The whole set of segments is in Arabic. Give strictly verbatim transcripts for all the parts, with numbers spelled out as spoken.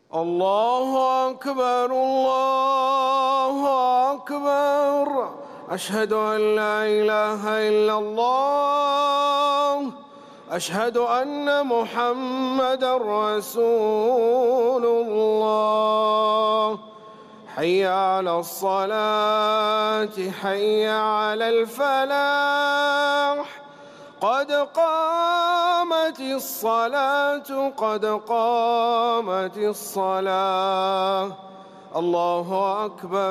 الله أكبر الله أكبر. أشهد أن لا إله إلا الله. أشهد أن محمدًا رسول الله. حي على الصلاة حي على الفلاح. قد قامت الصلاة قد قامت الصلاة. الله أكبر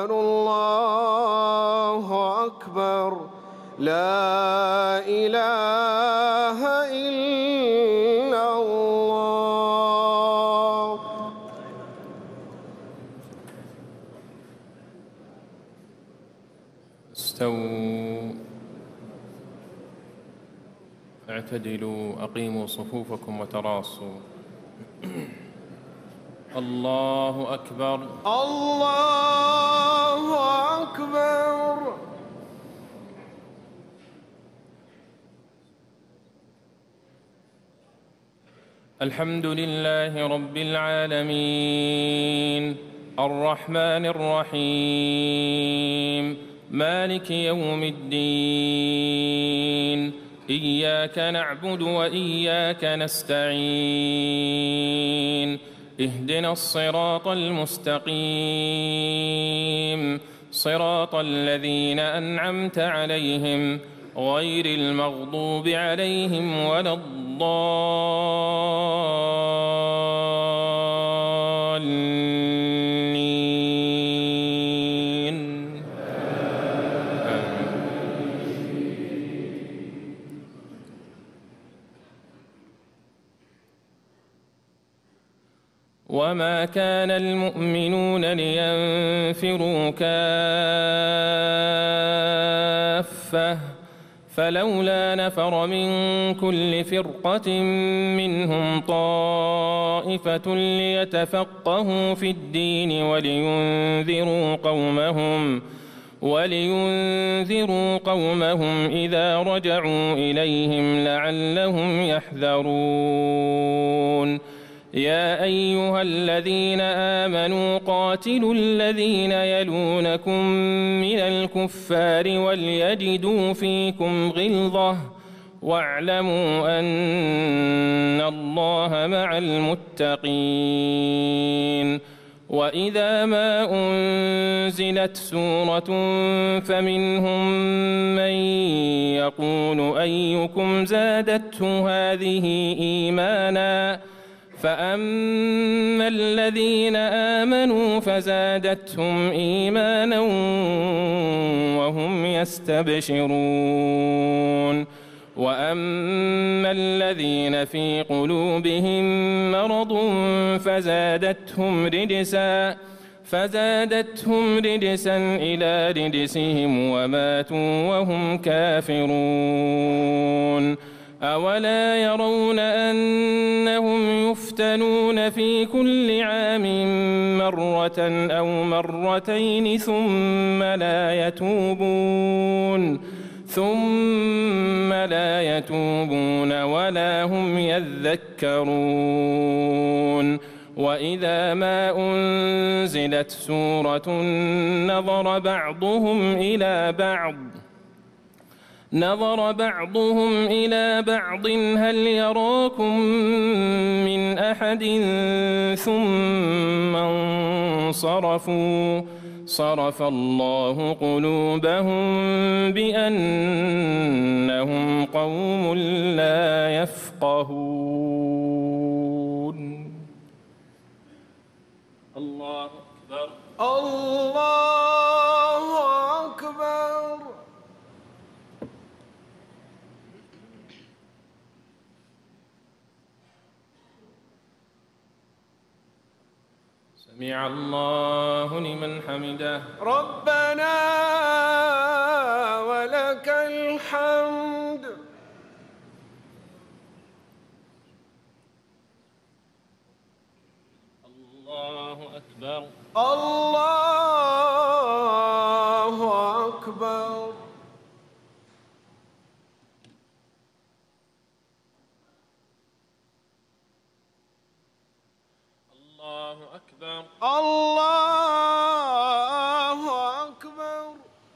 الله أكبر. لا إله إلا الله. استووا، اعتدلوا، أقيموا صفوفكم وتراصوا. الله أكبر الله أكبر. الحمد لله رب العالمين، الرحمن الرحيم، مالك يوم الدين. إياك نعبد وإياك نستعين. اهدنا الصراط المستقيم، صراط الذين أنعمت عليهم غير المغضوب عليهم ولا الضالين. وما كان المؤمنون لينفروا كافة، فلولا نفر من كل فرقة منهم طائفة ليتفقهوا في الدين ولينذروا قومهم ولينذروا قومهم إذا رجعوا إليهم لعلهم يحذرون. يا أيها الذين آمنوا قاتلوا الذين يلونكم من الكفار وليجدوا فيكم غلظة واعلموا أن الله مع المتقين. وإذا ما أنزلت سورة فمنهم من يقول أيكم زادته هذه إيمانا، فأما الذين آمنوا فزادتهم إيمانا وهم يستبشرون. وأما الذين في قلوبهم مرض فزادتهم رجسا فزادتهم رجسا إلى رجسهم وماتوا وهم كافرون. أولا يرون أنهم يفتنون في كل عام مرة أو مرتين ثم لا يتوبون ثم لا يتوبون ولا هم يذكرون. وإذا ما أنزلت سورة نظر بعضهم إلى بعض نظر بعضهم إلى بعض هل يراكم من أحد ثم انصرفوا صرف الله قلوبهم بأنهم قوم لا يفقهون. الله أكبر الله أكبر. سمع الله لمن حمده. ربنا ولك الحمد. الله أكبر الله أكبر. الله أكبر. الله أكبر.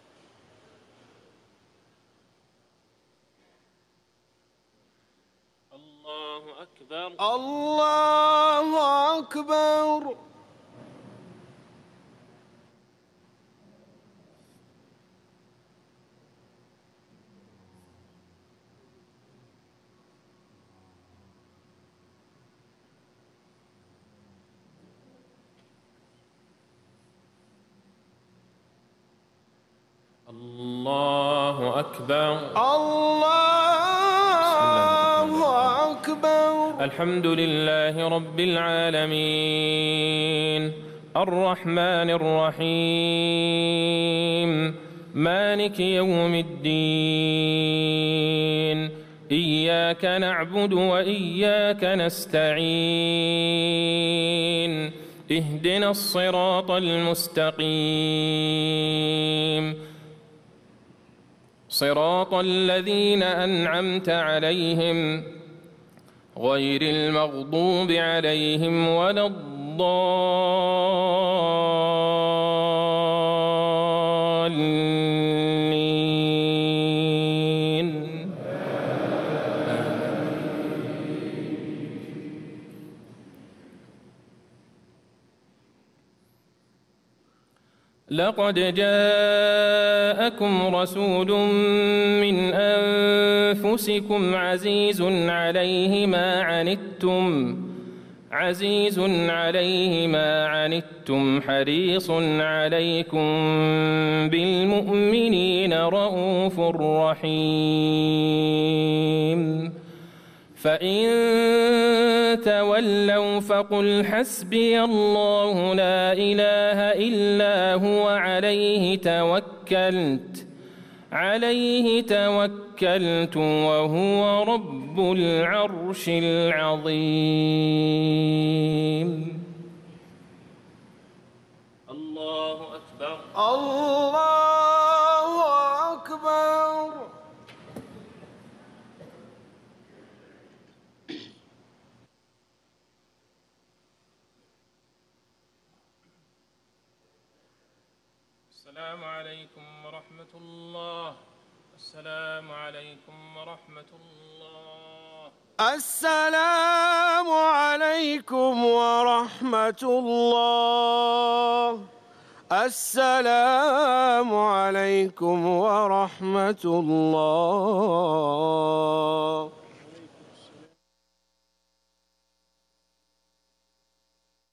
الله أكبر. الله أكبر. الله أكبر. الله أكبر. الحمد لله رب العالمين الرحمن الرحيم مالك يوم الدين إياك نعبد وإياك نستعين اهدنا الصراط المستقيم صراط الذين أنعمت عليهم غير المغضوب عليهم ولا الضالين. لقد جاءكم رسول من أنفسكم عزيز عليه ما عنتم عزيز عليه ما عنتم حريص عليكم بالمؤمنين رءوف رحيم. فإن تولوا فقل حسبي الله لا إله إلا هو عليه توكلت عليه توكلت وهو رب العرش العظيم. الله أكبر. الله أكبر. السلام عليكم ورحمة الله. السلام عليكم ورحمة الله. السلام عليكم ورحمة الله. السلام عليكم ورحمة الله.